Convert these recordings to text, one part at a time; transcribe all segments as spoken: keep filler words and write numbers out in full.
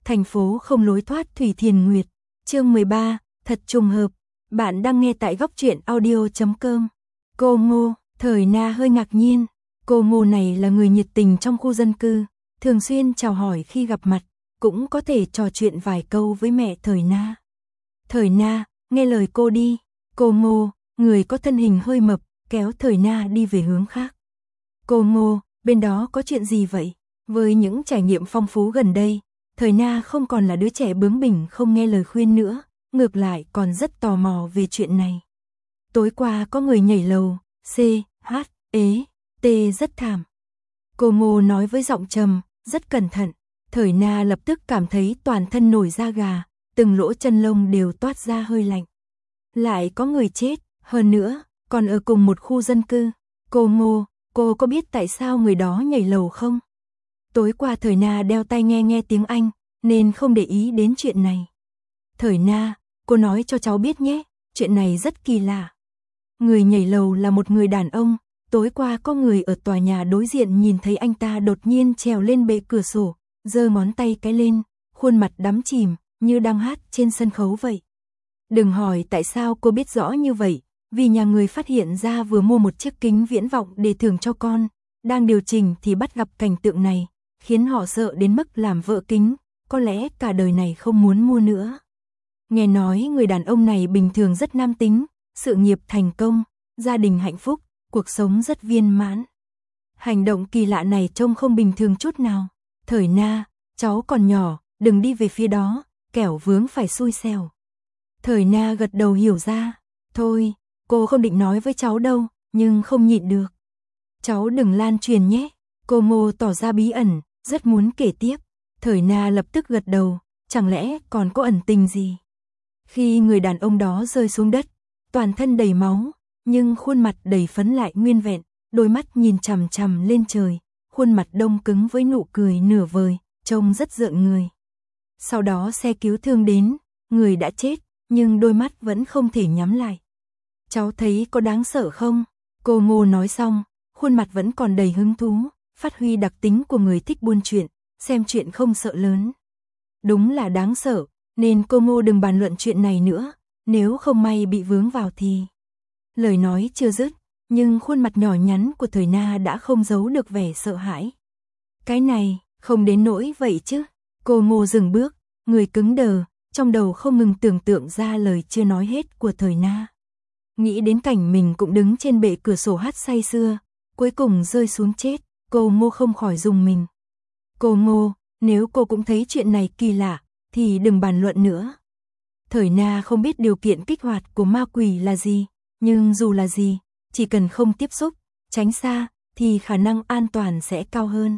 thành phố không lối thoát Thủy Thiền Nguyệt, chương mười ba, thật trùng hợp. Bạn đang nghe tại góc truyện audio chấm com. Cô Ngô, Thời Na hơi ngạc nhiên. Cô Ngô này là người nhiệt tình trong khu dân cư, thường xuyên chào hỏi khi gặp mặt, cũng có thể trò chuyện vài câu với mẹ Thời Na. Thời Na, nghe lời cô đi. Cô Ngô, người có thân hình hơi mập, kéo Thời Na đi về hướng khác. Cô Ngô, bên đó có chuyện gì vậy? Với những trải nghiệm phong phú gần đây, Thời Na không còn là đứa trẻ bướng bỉnh không nghe lời khuyên nữa, ngược lại còn rất tò mò về chuyện này. Tối qua có người nhảy lầu, C, H, ế, T rất thảm. Cô Ngô nói với giọng trầm, rất cẩn thận. Thời Na lập tức cảm thấy toàn thân nổi da gà, từng lỗ chân lông đều toát ra hơi lạnh. Lại có người chết, hơn nữa, còn ở cùng một khu dân cư. Cô Ngô, cô có biết tại sao người đó nhảy lầu không? Tối qua Thời Na đeo tai nghe nghe tiếng Anh, nên không để ý đến chuyện này. Thời Na, cô nói cho cháu biết nhé, chuyện này rất kỳ lạ. Người nhảy lầu là một người đàn ông, tối qua có người ở tòa nhà đối diện nhìn thấy anh ta đột nhiên trèo lên bệ cửa sổ, giơ ngón tay cái lên, khuôn mặt đắm chìm, như đang hát trên sân khấu vậy. Đừng hỏi tại sao cô biết rõ như vậy, vì nhà người phát hiện ra vừa mua một chiếc kính viễn vọng để thưởng cho con, đang điều chỉnh thì bắt gặp cảnh tượng này, khiến họ sợ đến mức làm vỡ kính, có lẽ cả đời này không muốn mua nữa. Nghe nói người đàn ông này bình thường rất nam tính, sự nghiệp thành công, gia đình hạnh phúc, cuộc sống rất viên mãn. Hành động kỳ lạ này trông không bình thường chút nào. Thời Na, cháu còn nhỏ, đừng đi về phía đó, kẻo vướng phải xui xẻo. Thời Na gật đầu hiểu ra. Thôi, cô không định nói với cháu đâu, nhưng không nhịn được. Cháu đừng lan truyền nhé. Cô Ngô tỏ ra bí ẩn, rất muốn kể tiếp. Thời Na lập tức gật đầu, chẳng lẽ còn có ẩn tình gì? Khi người đàn ông đó rơi xuống đất, toàn thân đầy máu, nhưng khuôn mặt đầy phấn lại nguyên vẹn, đôi mắt nhìn chằm chằm lên trời, khuôn mặt đông cứng với nụ cười nửa vời, trông rất rợn người. Sau đó xe cứu thương đến, người đã chết, nhưng đôi mắt vẫn không thể nhắm lại. Cháu thấy có đáng sợ không? Cô Ngô nói xong, khuôn mặt vẫn còn đầy hứng thú, phát huy đặc tính của người thích buôn chuyện, xem chuyện không sợ lớn. Đúng là đáng sợ, nên cô Ngô đừng bàn luận chuyện này nữa, nếu không may bị vướng vào thì... Lời nói chưa dứt, nhưng khuôn mặt nhỏ nhắn của Thời Na đã không giấu được vẻ sợ hãi. Cái này, không đến nỗi vậy chứ. Cô Ngô dừng bước, người cứng đờ, trong đầu không ngừng tưởng tượng ra lời chưa nói hết của Thời Na. Nghĩ đến cảnh mình cũng đứng trên bệ cửa sổ hát say sưa, cuối cùng rơi xuống chết, cô Ngô không khỏi rùng mình. Cô Ngô, nếu cô cũng thấy chuyện này kỳ lạ, thì đừng bàn luận nữa. Thời Na không biết điều kiện kích hoạt của ma quỷ là gì, nhưng dù là gì, chỉ cần không tiếp xúc, tránh xa, thì khả năng an toàn sẽ cao hơn.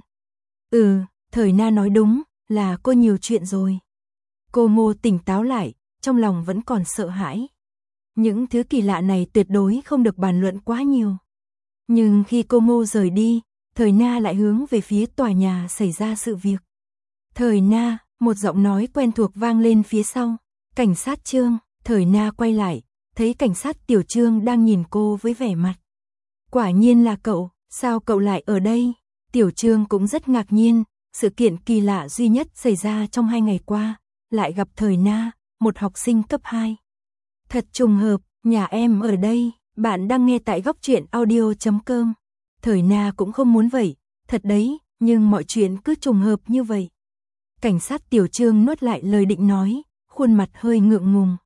Ừ, Thời Na nói đúng, là cô nhiều chuyện rồi. Cô Ngô tỉnh táo lại, trong lòng vẫn còn sợ hãi. Những thứ kỳ lạ này tuyệt đối không được bàn luận quá nhiều. Nhưng khi cô Ngô rời đi, Thời Na lại hướng về phía tòa nhà xảy ra sự việc. Thời Na, một giọng nói quen thuộc vang lên phía sau. Cảnh sát Trương. Thời Na quay lại, thấy cảnh sát Tiểu Trương đang nhìn cô với vẻ mặt. Quả nhiên là cậu, sao cậu lại ở đây? Tiểu Trương cũng rất ngạc nhiên, sự kiện kỳ lạ duy nhất xảy ra trong hai ngày qua, lại gặp Thời Na, một học sinh cấp hai. Thật trùng hợp, nhà em ở đây, bạn đang nghe tại góc truyện audio chấm com. Thời Na cũng không muốn vậy, thật đấy, nhưng mọi chuyện cứ trùng hợp như vậy. Cảnh sát Tiểu Trương nuốt lại lời định nói, khuôn mặt hơi ngượng ngùng.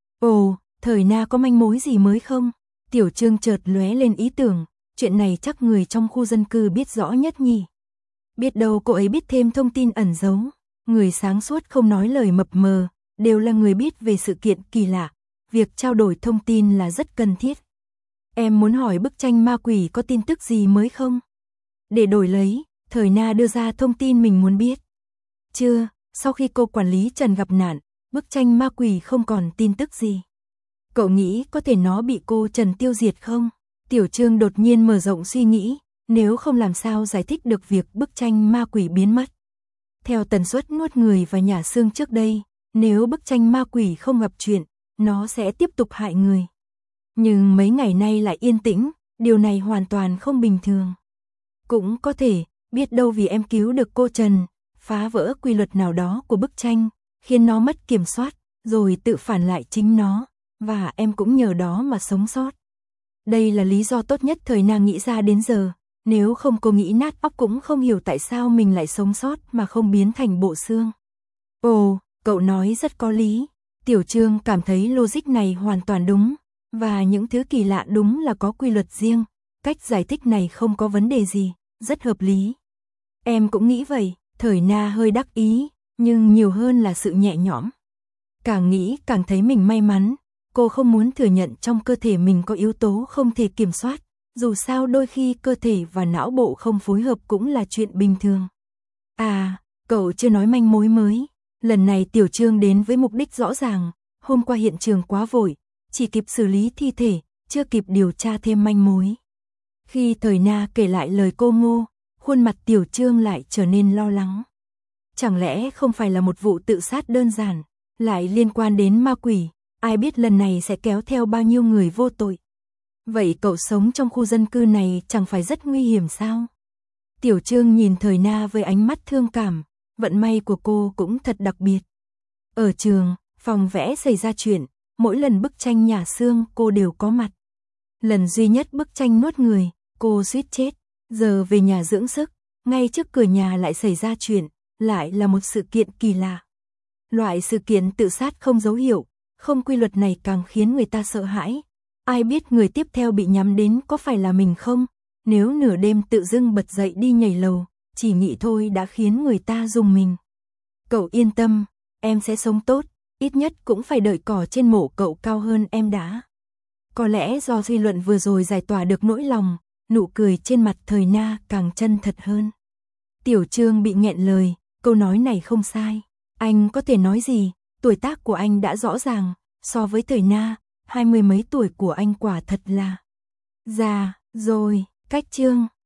Ồ, Thời Na có manh mối gì mới không? Tiểu Trương chợt lóe lên ý tưởng, chuyện này chắc người trong khu dân cư biết rõ nhất nhỉ. Biết đâu cô ấy biết thêm thông tin ẩn giấu. Người sáng suốt không nói lời mập mờ, đều là người biết về sự kiện kỳ lạ. Việc trao đổi thông tin là rất cần thiết. Em muốn hỏi bức tranh ma quỷ có tin tức gì mới không? Để đổi lấy, Thời Na đưa ra thông tin mình muốn biết. Chưa, sau khi cô quản lý Trần gặp nạn, bức tranh ma quỷ không còn tin tức gì. Cậu nghĩ có thể nó bị cô Trần tiêu diệt không? Tiểu Trương đột nhiên mở rộng suy nghĩ, nếu không làm sao giải thích được việc bức tranh ma quỷ biến mất. Theo tần suất nuốt người và nhả xương trước đây, nếu bức tranh ma quỷ không gặp chuyện, nó sẽ tiếp tục hại người. Nhưng mấy ngày nay lại yên tĩnh, điều này hoàn toàn không bình thường. Cũng có thể, biết đâu vì em cứu được cô Trần, phá vỡ quy luật nào đó của bức tranh, khiến nó mất kiểm soát, rồi tự phản lại chính nó, và em cũng nhờ đó mà sống sót. Đây là lý do tốt nhất thời Na nghĩ ra đến giờ, nếu không cô nghĩ nát óc cũng không hiểu tại sao mình lại sống sót mà không biến thành bộ xương. Ồ, cậu nói rất có lý. Tiểu Trương cảm thấy logic này hoàn toàn đúng, và những thứ kỳ lạ đúng là có quy luật riêng, cách giải thích này không có vấn đề gì, rất hợp lý. Em cũng nghĩ vậy, thời Na hơi đắc ý, nhưng nhiều hơn là sự nhẹ nhõm. Càng nghĩ càng thấy mình may mắn, cô không muốn thừa nhận trong cơ thể mình có yếu tố không thể kiểm soát, dù sao đôi khi cơ thể và não bộ không phối hợp cũng là chuyện bình thường. À, cậu chưa nói manh mối mới. Lần này Tiểu Trương đến với mục đích rõ ràng, hôm qua hiện trường quá vội, chỉ kịp xử lý thi thể, chưa kịp điều tra thêm manh mối. Khi thời Na kể lại lời cô Ngô, khuôn mặt Tiểu Trương lại trở nên lo lắng. Chẳng lẽ không phải là một vụ tự sát đơn giản, lại liên quan đến ma quỷ, ai biết lần này sẽ kéo theo bao nhiêu người vô tội. Vậy cậu sống trong khu dân cư này chẳng phải rất nguy hiểm sao? Tiểu Trương nhìn thời Na với ánh mắt thương cảm, vận may của cô cũng thật đặc biệt. Ở trường, phòng vẽ xảy ra chuyện, mỗi lần bức tranh nhà xương cô đều có mặt. Lần duy nhất bức tranh nuốt người, cô suýt chết, giờ về nhà dưỡng sức, ngay trước cửa nhà lại xảy ra chuyện, lại là một sự kiện kỳ lạ. Loại sự kiện tự sát không dấu hiệu, không quy luật này càng khiến người ta sợ hãi. Ai biết người tiếp theo bị nhắm đến có phải là mình không? Nếu nửa đêm tự dưng bật dậy đi nhảy lầu, chỉ nghĩ thôi đã khiến người ta rùng mình. Cậu yên tâm, em sẽ sống tốt, ít nhất cũng phải đợi cỏ trên mộ cậu cao hơn em đã. Có lẽ do suy luận vừa rồi giải tỏa được nỗi lòng, nụ cười trên mặt thời Na càng chân thật hơn. Tiểu Trương bị nghẹn lời, câu nói này không sai. Anh có thể nói gì, tuổi tác của anh đã rõ ràng, so với thời Na, hai mươi mấy tuổi của anh quả thật là già rồi. Cách Trương